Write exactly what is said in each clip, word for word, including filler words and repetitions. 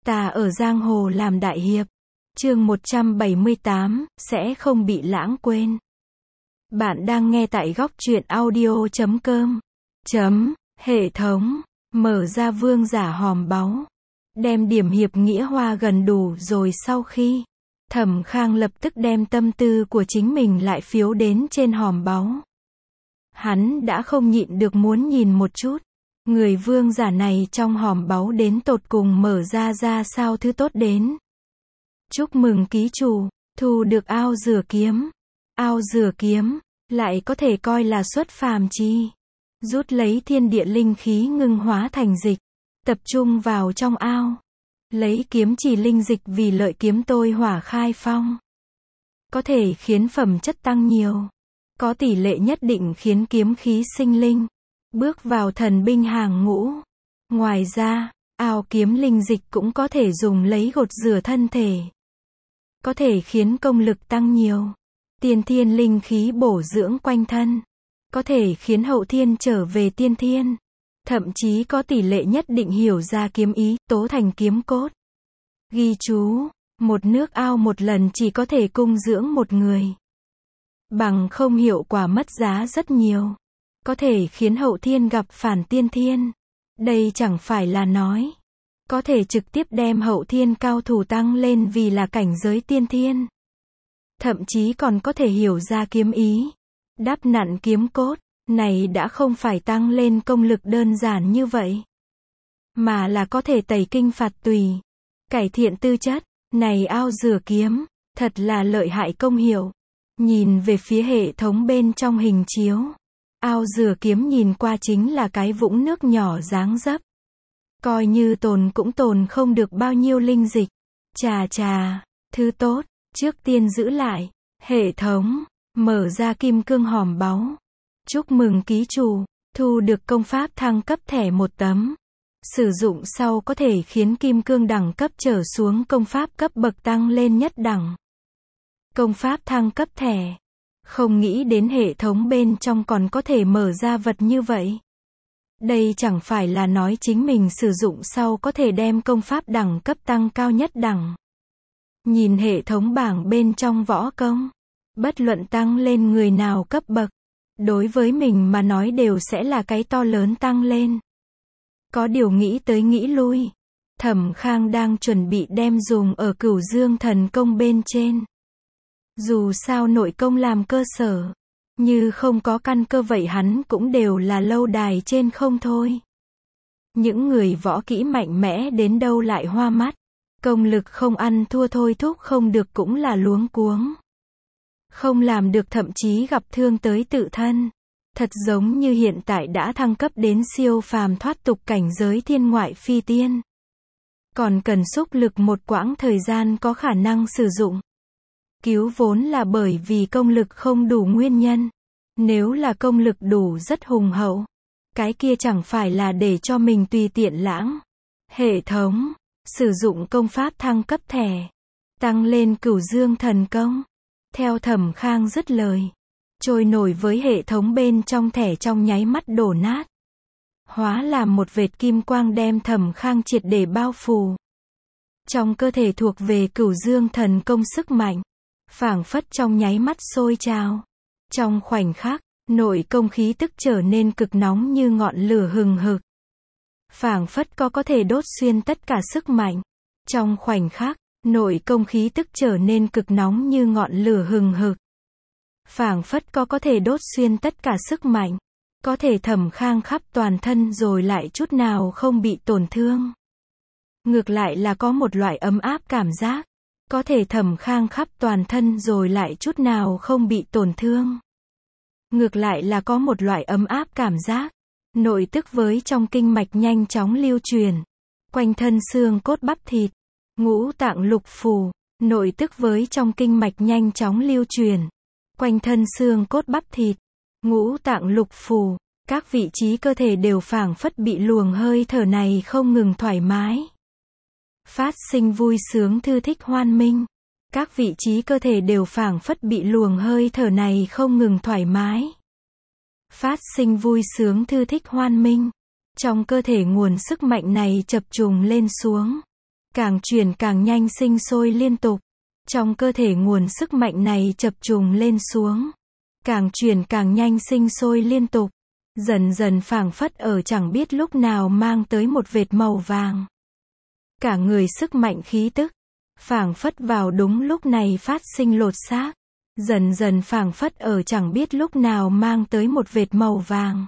Ta ở giang hồ làm đại hiệp. Chương một trăm bảy mươi tám, sẽ không bị lãng quên. Bạn đang nghe tại góc truyện audio chấm com. Chấm, hệ thống, mở ra vương giả hòm báu. Đem điểm hiệp nghĩa hoa gần đủ rồi sau khi, Thẩm Khang lập tức đem tâm tư của chính mình lại phiếu đến trên hòm báu. Hắn đã không nhịn được muốn nhìn một chút. Người vương giả này trong hòm báu đến tột cùng mở ra ra sao thứ tốt đến. Chúc mừng ký chủ, thu được ao rửa kiếm. Ao rửa kiếm, lại có thể coi là xuất phàm chi. Rút lấy thiên địa linh khí ngưng hóa thành dịch, tập trung vào trong ao. Lấy kiếm chỉ linh dịch vì lợi kiếm tôi hỏa khai phong. Có thể khiến phẩm chất tăng nhiều. Có tỷ lệ nhất định khiến kiếm khí sinh linh. Bước vào thần binh hàng ngũ. Ngoài ra, ao kiếm linh dịch cũng có thể dùng lấy gột rửa thân thể. Có thể khiến công lực tăng nhiều. Tiên thiên linh khí bổ dưỡng quanh thân. Có thể khiến hậu thiên trở về tiên thiên. Thậm chí có tỷ lệ nhất định hiểu ra kiếm ý, tố thành kiếm cốt. Ghi chú, một nước ao một lần chỉ có thể cung dưỡng một người. Bằng không hiệu quả mất giá rất nhiều. Có thể khiến hậu thiên gặp phản tiên thiên. Đây chẳng phải là nói. Có thể trực tiếp đem hậu thiên cao thủ tăng lên vì là cảnh giới tiên thiên. Thậm chí còn có thể hiểu ra kiếm ý. Đắp nặn kiếm cốt. Này đã không phải tăng lên công lực đơn giản như vậy. Mà là có thể tẩy kinh phạt tùy. Cải thiện tư chất. Này ao rửa kiếm. Thật là lợi hại công hiệu. Nhìn về phía hệ thống bên trong hình chiếu. Ao rửa kiếm nhìn qua chính là cái vũng nước nhỏ dáng dấp. Coi như tồn cũng tồn không được bao nhiêu linh dịch. Chà chà, thứ tốt, trước tiên giữ lại. Hệ thống, mở ra kim cương hòm báu. Chúc mừng ký chủ, thu được công pháp thăng cấp thẻ một tấm. Sử dụng sau có thể khiến kim cương đẳng cấp trở xuống công pháp cấp bậc tăng lên nhất đẳng. Công pháp thăng cấp thẻ. Không nghĩ đến hệ thống bên trong còn có thể mở ra vật như vậy. Đây chẳng phải là nói chính mình sử dụng sau có thể đem công pháp đẳng cấp tăng cao nhất đẳng. Nhìn hệ thống bảng bên trong võ công. Bất luận tăng lên người nào cấp bậc. Đối với mình mà nói đều sẽ là cái to lớn tăng lên. Có điều nghĩ tới nghĩ lui. Thẩm Khang đang chuẩn bị đem dùng ở Cửu Dương thần công bên trên. Dù sao nội công làm cơ sở. Như không có căn cơ vậy hắn cũng đều là lâu đài trên không thôi. Những người võ kỹ mạnh mẽ đến đâu lại hoa mắt. Công lực không ăn thua thôi thúc không được cũng là luống cuống. Không làm được thậm chí gặp thương tới tự thân. Thật giống như hiện tại đã thăng cấp đến siêu phàm thoát tục cảnh giới thiên ngoại phi tiên. Còn cần xúc lực một quãng thời gian có khả năng sử dụng. Cứu vốn là bởi vì công lực không đủ nguyên nhân. Nếu là công lực đủ rất hùng hậu. Cái kia chẳng phải là để cho mình tùy tiện lãng. Hệ thống. Sử dụng công pháp thăng cấp thẻ. Tăng lên Cửu Dương thần công. Theo Thẩm Khang dứt lời. Trôi nổi với hệ thống bên trong thẻ trong nháy mắt đổ nát. Hóa làm một vệt kim quang đem Thẩm Khang triệt để bao phủ. Trong cơ thể thuộc về Cửu Dương thần công sức mạnh. Phảng phất trong nháy mắt sôi trào. Trong khoảnh khắc, nội công khí tức trở nên cực nóng như ngọn lửa hừng hực. Phảng phất có có thể đốt xuyên tất cả sức mạnh. Trong khoảnh khắc, nội công khí tức trở nên cực nóng như ngọn lửa hừng hực. Phảng phất có có thể đốt xuyên tất cả sức mạnh. Có thể Thẩm Khang khắp toàn thân rồi lại chút nào không bị tổn thương. Ngược lại là có một loại ấm áp cảm giác. Có thể Thẩm Khang khắp toàn thân rồi lại chút nào không bị tổn thương. Ngược lại là có một loại ấm áp cảm giác. Nội tức với trong kinh mạch nhanh chóng lưu truyền. Quanh thân xương cốt bắp thịt. Ngũ tạng lục phủ. Nội tức với trong kinh mạch nhanh chóng lưu truyền. Quanh thân xương cốt bắp thịt. Ngũ tạng lục phủ. Các vị trí cơ thể đều phảng phất bị luồng hơi thở này không ngừng thoải mái. Phát sinh vui sướng thư thích hoan minh. Các vị trí cơ thể đều phảng phất bị luồng hơi thở này không ngừng thoải mái. Phát sinh vui sướng thư thích hoan minh. Trong cơ thể nguồn sức mạnh này chập trùng lên xuống. càng chuyển càng nhanh sinh sôi liên tục. Trong cơ thể nguồn sức mạnh này chập trùng lên xuống. Càng chuyển càng nhanh sinh sôi liên tục. Dần dần phảng phất ở chẳng biết lúc nào mang tới một vệt màu vàng. Cả người sức mạnh khí tức. Phảng phất vào đúng lúc này phát sinh lột xác. Dần dần phảng phất ở chẳng biết lúc nào mang tới một vệt màu vàng.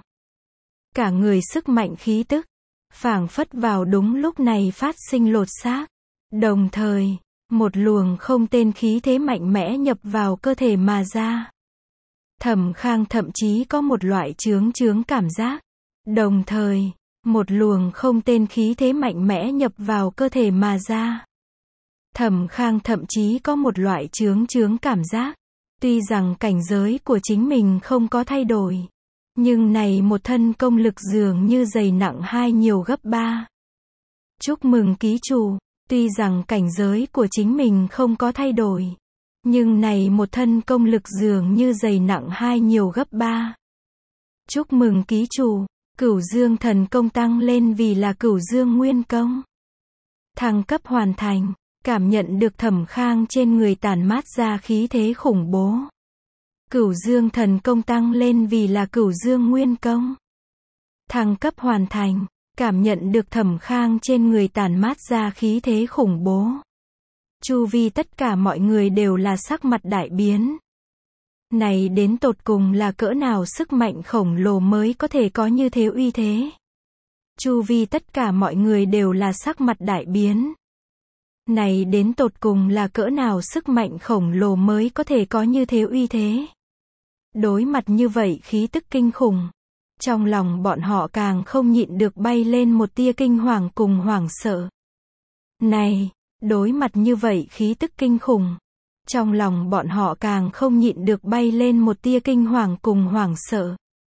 Cả người sức mạnh khí tức. Phảng phất vào đúng lúc này phát sinh lột xác. Đồng thời, một luồng không tên khí thế mạnh mẽ nhập vào cơ thể mà ra. Thẩm Khang thậm chí có một loại chướng chướng cảm giác. Đồng thời, một luồng không tên khí thế mạnh mẽ nhập vào cơ thể mà ra. Thẩm Khang thậm chí có một loại chướng chướng cảm giác. Tuy rằng cảnh giới của chính mình không có thay đổi. Nhưng này một thân công lực dường như dày nặng hai nhiều gấp ba. Chúc mừng ký chủ. Tuy rằng cảnh giới của chính mình không có thay đổi. Nhưng này một thân công lực dường như dày nặng hai nhiều gấp ba. Chúc mừng ký chủ. Cửu Dương thần công tăng lên vì là Cửu Dương nguyên công. Thăng cấp hoàn thành. Cảm nhận được Thẩm Khang trên người tản mát ra khí thế khủng bố. Cửu Dương thần công tăng lên vì là Cửu Dương nguyên công. Thăng cấp hoàn thành. Cảm nhận được Thẩm Khang trên người tản mát ra khí thế khủng bố. Chu vi tất cả mọi người đều là sắc mặt đại biến. Này đến tột cùng là cỡ nào sức mạnh khổng lồ mới có thể có như thế uy thế. Chu vi tất cả mọi người đều là sắc mặt đại biến. Này đến tột cùng là cỡ nào sức mạnh khổng lồ mới có thể có như thế uy thế. Đối mặt như vậy khí tức kinh khủng. Trong lòng bọn họ càng không nhịn được bay lên một tia kinh hoàng cùng hoảng sợ. Này, đối mặt như vậy khí tức kinh khủng. Trong lòng bọn họ càng không nhịn được bay lên một tia kinh hoàng cùng hoảng sợ.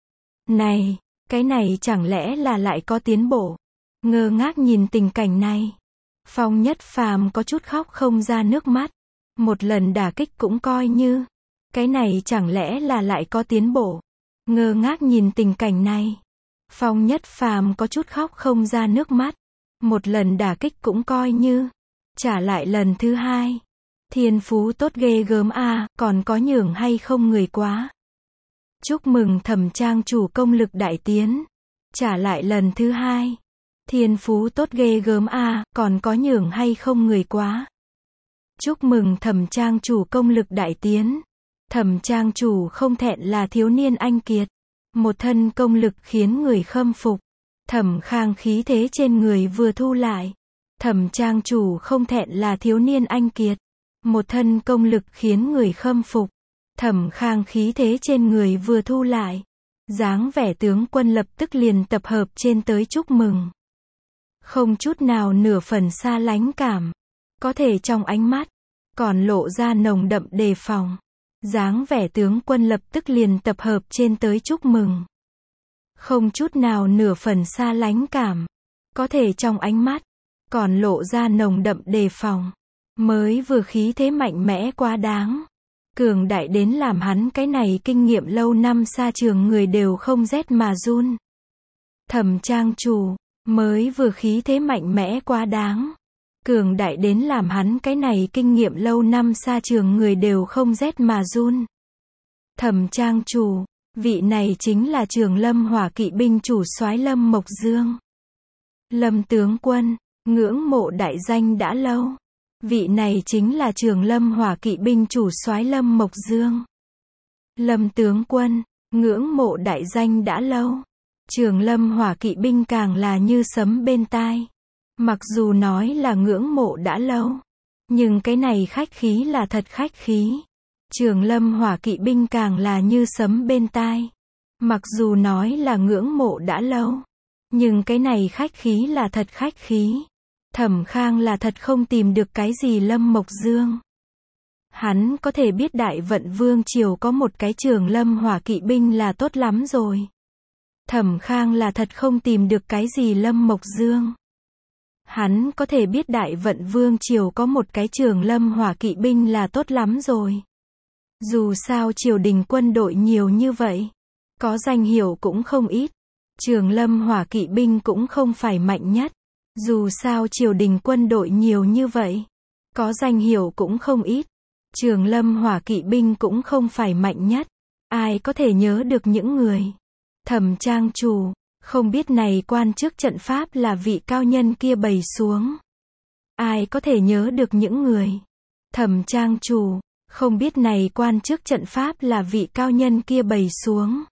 Này, cái này chẳng lẽ là lại có tiến bộ. Ngơ ngác nhìn tình cảnh này. Phong Nhất Phàm có chút khóc không ra nước mắt. Một lần đả kích cũng coi như. Cái này chẳng lẽ là lại có tiến bộ. Ngơ ngác nhìn tình cảnh này. Phong Nhất Phàm có chút khóc không ra nước mắt. Một lần đả kích cũng coi như. Trả lại lần thứ hai. Thiên phú tốt ghê gớm a, à, còn có nhường hay không người quá. Chúc mừng Thẩm trang chủ công lực đại tiến. Trả lại lần thứ hai. Thiên phú tốt ghê gớm a, à, còn có nhường hay không người quá. Chúc mừng Thẩm trang chủ công lực đại tiến. Thẩm trang chủ không thẹn là thiếu niên anh kiệt. Một thân công lực khiến người khâm phục. Thẩm Khang khí thế trên người vừa thu lại. Thẩm trang chủ không thẹn là thiếu niên anh kiệt. Một thân công lực khiến người khâm phục. Thẩm Khang khí thế trên người vừa thu lại. Dáng vẻ tướng quân lập tức liền tập hợp trên tới chúc mừng. Không chút nào nửa phần xa lánh cảm. Có thể trong ánh mắt. Còn lộ ra nồng đậm đề phòng. Dáng vẻ tướng quân lập tức liền tập hợp trên tới chúc mừng. Không chút nào nửa phần xa lánh cảm. Có thể trong ánh mắt. Còn lộ ra nồng đậm đề phòng. Mới vừa khí thế mạnh mẽ quá đáng. Cường đại đến làm hắn cái này kinh nghiệm lâu năm xa trường người đều không rét mà run. Thẩm trang chủ. Mới vừa khí thế mạnh mẽ quá đáng. Cường đại đến làm hắn cái này kinh nghiệm lâu năm xa trường người đều không rét mà run. Thẩm trang chủ. Vị này chính là Trường Lâm Hỏa Kỵ binh chủ soái Lâm Mộc Dương. Lâm tướng quân. Ngưỡng mộ đại danh đã lâu. Vị này chính là Trường Lâm Hỏa Kỵ binh chủ soái Lâm Mộc Dương. Lâm tướng quân. Ngưỡng mộ đại danh đã lâu. Trường Lâm Hỏa Kỵ binh càng là như sấm bên tai. Mặc dù nói là ngưỡng mộ đã lâu. Nhưng cái này khách khí là thật khách khí. Trường Lâm Hỏa Kỵ binh càng là như sấm bên tai. Mặc dù nói là ngưỡng mộ đã lâu. Nhưng cái này khách khí là thật khách khí. Thẩm Khang là thật không tìm được cái gì Lâm Mộc Dương. Hắn có thể biết Đại Vận Vương Triều có một cái Trường Lâm Hỏa Kỵ binh là tốt lắm rồi. Thẩm Khang là thật không tìm được cái gì Lâm Mộc Dương. Hắn có thể biết Đại Vận Vương Triều có một cái Trường Lâm Hỏa Kỵ binh là tốt lắm rồi. Dù sao triều đình quân đội nhiều như vậy. Có danh hiệu cũng không ít. Trường Lâm Hỏa Kỵ binh cũng không phải mạnh nhất. Dù sao triều đình quân đội nhiều như vậy, có danh hiệu cũng không ít. Trường Lâm hỏa kỵ binh cũng không phải mạnh nhất. Ai có thể nhớ được những người. Thẩm trang chủ, không biết này quan chức trận pháp là vị cao nhân kia bày xuống. Ai có thể nhớ được những người. Thẩm trang chủ, không biết này quan chức trận pháp là vị cao nhân kia bày xuống.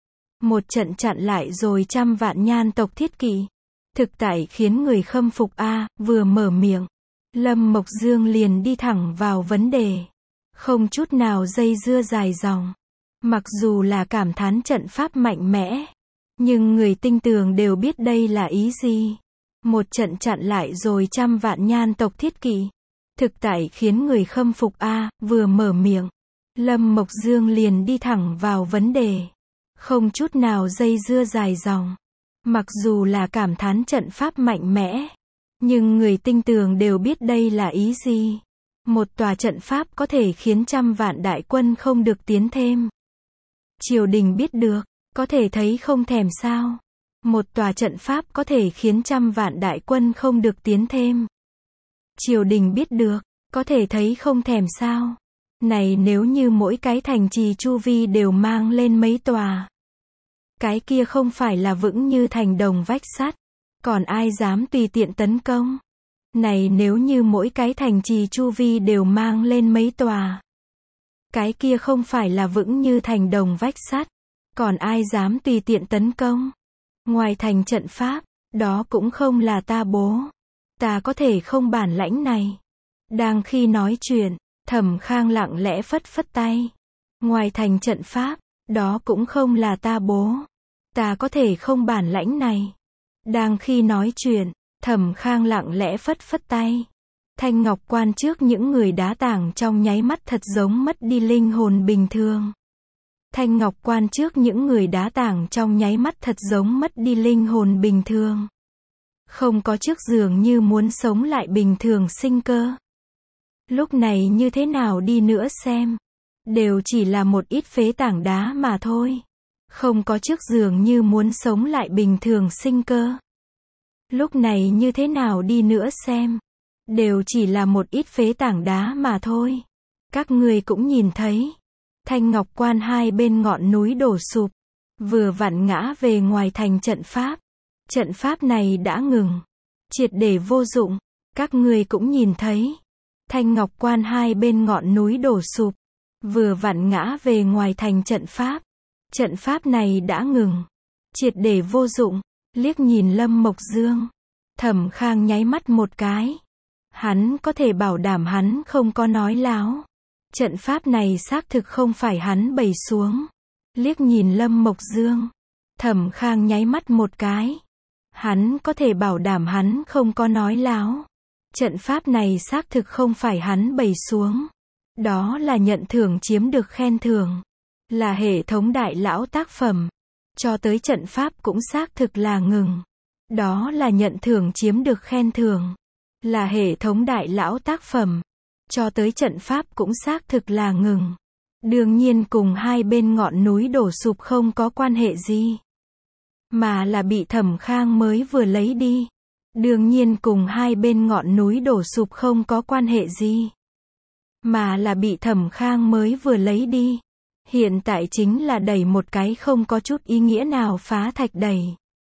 Một trận chặn lại rồi trăm vạn nhan tộc thiết kỵ. Thực tại khiến người khâm phục a, vừa mở miệng. Lâm Mộc Dương liền đi thẳng vào vấn đề. Không chút nào dây dưa dài dòng. Mặc dù là cảm thán trận pháp mạnh mẽ, nhưng người tinh tường đều biết đây là ý gì. Một trận chặn lại rồi trăm vạn nhan tộc thiết kỵ. Thực tại khiến người khâm phục a, vừa mở miệng. Lâm Mộc Dương liền đi thẳng vào vấn đề. Không chút nào dây dưa dài dòng. Mặc dù là cảm thán trận pháp mạnh mẽ, nhưng người tinh tường đều biết đây là ý gì. Một tòa trận pháp có thể khiến trăm vạn đại quân không được tiến thêm. Triều đình biết được, có thể thấy không thèm sao. Một tòa trận pháp có thể khiến trăm vạn đại quân không được tiến thêm. Triều đình biết được, có thể thấy không thèm sao. Này nếu như mỗi cái thành trì chu vi đều mang lên mấy tòa. Cái kia không phải là vững như thành đồng vách sắt. Còn ai dám tùy tiện tấn công. Này nếu như mỗi cái thành trì chu vi đều mang lên mấy tòa. Cái kia không phải là vững như thành đồng vách sắt. Còn ai dám tùy tiện tấn công. Ngoài thành trận pháp, đó cũng không là ta bố. Ta có thể không bản lãnh này. Đang khi nói chuyện, Thẩm Khang lặng lẽ phất phất tay. Ngoài thành trận pháp, đó cũng không là ta bố. Ta có thể không bản lãnh này. Đang khi nói chuyện, Thẩm Khang lặng lẽ phất phất tay. Thanh ngọc quan trước những người đá tảng trong nháy mắt thật giống mất đi linh hồn bình thường. Thanh ngọc quan trước những người đá tảng trong nháy mắt thật giống mất đi linh hồn bình thường. Không có trước dường như muốn sống lại bình thường sinh cơ. Lúc này như thế nào đi nữa xem. Đều chỉ là một ít phế tảng đá mà thôi. Không có trước dường như muốn sống lại bình thường sinh cơ. Lúc này như thế nào đi nữa xem. Đều chỉ là một ít phế tảng đá mà thôi. Các ngươi cũng nhìn thấy. Thanh ngọc quan hai bên ngọn núi đổ sụp. Vừa vặn ngã về ngoài thành trận pháp. Trận pháp này đã ngừng. Triệt để vô dụng. Các ngươi cũng nhìn thấy. Thanh ngọc quan hai bên ngọn núi đổ sụp. Vừa vặn ngã về ngoài thành trận pháp. Trận pháp này đã ngừng. Triệt để vô dụng. Liếc nhìn Lâm Mộc Dương. Thẩm Khang nháy mắt một cái. Hắn có thể bảo đảm hắn không có nói láo. Trận pháp này xác thực không phải hắn bày xuống. Liếc nhìn Lâm Mộc Dương. Thẩm Khang nháy mắt một cái. Hắn có thể bảo đảm hắn không có nói láo. Trận pháp này xác thực không phải hắn bày xuống. Đó là nhận thưởng chiếm được khen thưởng. Là hệ thống đại lão tác phẩm. Cho tới trận pháp cũng xác thực là ngừng. Đó là nhận thưởng chiếm được khen thưởng. Là hệ thống đại lão tác phẩm. Cho tới trận pháp cũng xác thực là ngừng. Đương nhiên cùng hai bên ngọn núi đổ sụp không có quan hệ gì. Mà là bị Thẩm Khang mới vừa lấy đi. Đương nhiên cùng hai bên ngọn núi đổ sụp không có quan hệ gì. Mà là bị Thẩm Khang mới vừa lấy đi. Hiện tại chính là đẩy một cái không có chút ý nghĩa nào phá thạch đẩy.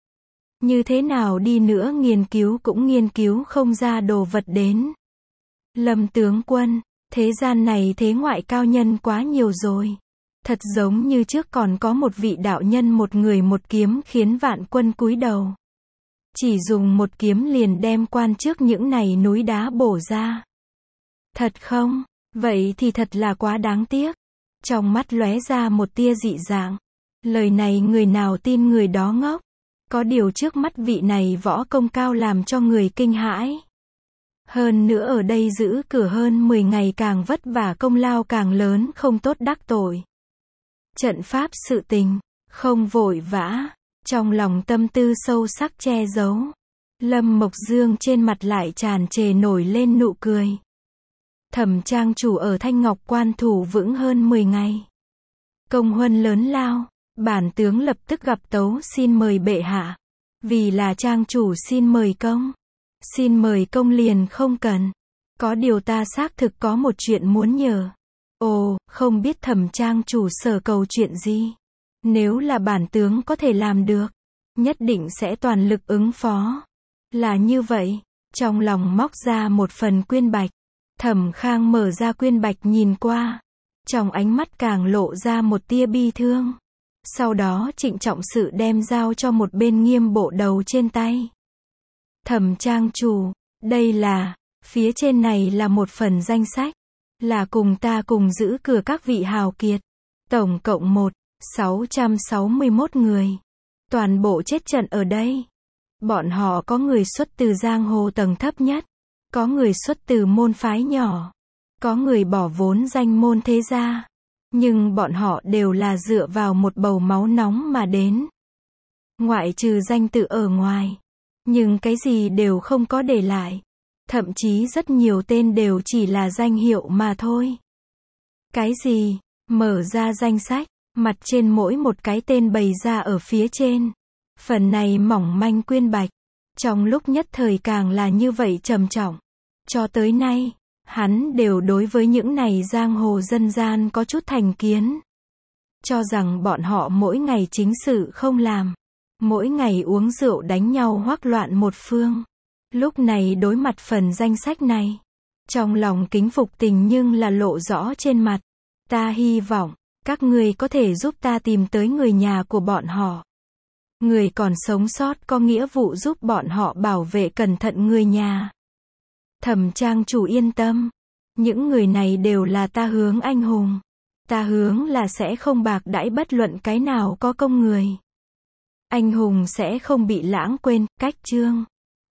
Như thế nào đi nữa nghiên cứu cũng nghiên cứu không ra đồ vật đến. Lâm tướng quân, thế gian này thế ngoại cao nhân quá nhiều rồi. Thật giống như trước còn có một vị đạo nhân một người một kiếm khiến vạn quân cúi đầu. Chỉ dùng một kiếm liền đem quan trước những này núi đá bổ ra. Thật không? Vậy thì thật là quá đáng tiếc. Trong mắt lóe ra một tia dị dạng. Lời này người nào tin người đó ngốc. Có điều trước mắt vị này võ công cao làm cho người kinh hãi. Hơn nữa ở đây giữ cửa hơn mười ngày càng vất vả công lao càng lớn không tốt đắc tội. Trận pháp sự tình, không vội vã, trong lòng tâm tư sâu sắc che giấu. Lâm Mộc Dương trên mặt lại tràn trề nổi lên nụ cười. Thẩm trang chủ ở Thanh Ngọc Quan thủ vững hơn mười ngày. Công huân lớn lao, bản tướng lập tức gặp tấu xin mời bệ hạ. Vì là trang chủ xin mời công. Xin mời công liền không cần. Có điều ta xác thực có một chuyện muốn nhờ. Ồ, không biết Thẩm trang chủ sở cầu chuyện gì. Nếu là bản tướng có thể làm được, nhất định sẽ toàn lực ứng phó. Là như vậy. Trong lòng móc ra một phần quyên bạch. Thẩm Khang mở ra quyên bạch nhìn qua. Trong ánh mắt càng lộ ra một tia bi thương. Sau đó trịnh trọng sự đem giao cho một bên Nghiêm Bộ Đầu trên tay. Thẩm trang chủ, đây là, phía trên này là một phần danh sách. Là cùng ta cùng giữ cửa các vị hào kiệt. Tổng cộng một, sáu trăm sáu mươi mốt người. Toàn bộ chết trận ở đây. Bọn họ có người xuất từ giang hồ tầng thấp nhất. Có người xuất từ môn phái nhỏ. Có người bỏ vốn danh môn thế gia. Nhưng bọn họ đều là dựa vào một bầu máu nóng mà đến. Ngoại trừ danh tự ở ngoài. Nhưng cái gì đều không có để lại. Thậm chí rất nhiều tên đều chỉ là danh hiệu mà thôi. Cái gì? Mở ra danh sách. Mặt trên mỗi một cái tên bày ra ở phía trên. Phần này mỏng manh quyên bạch. Trong lúc nhất thời càng là như vậy trầm trọng. Cho tới nay, hắn đều đối với những này giang hồ dân gian có chút thành kiến. Cho rằng bọn họ mỗi ngày chính sự không làm. Mỗi ngày uống rượu đánh nhau hoắc loạn một phương. Lúc này đối mặt phần danh sách này. Trong lòng kính phục tình nhưng là lộ rõ trên mặt. Ta hy vọng, các ngươi có thể giúp ta tìm tới người nhà của bọn họ. Người còn sống sót có nghĩa vụ giúp bọn họ bảo vệ cẩn thận người nhà. Thẩm trang chủ yên tâm. Những người này đều là ta hướng anh hùng. Ta hướng là sẽ không bạc đãi bất luận cái nào có công người. Anh hùng sẽ không bị lãng quên, cách chương.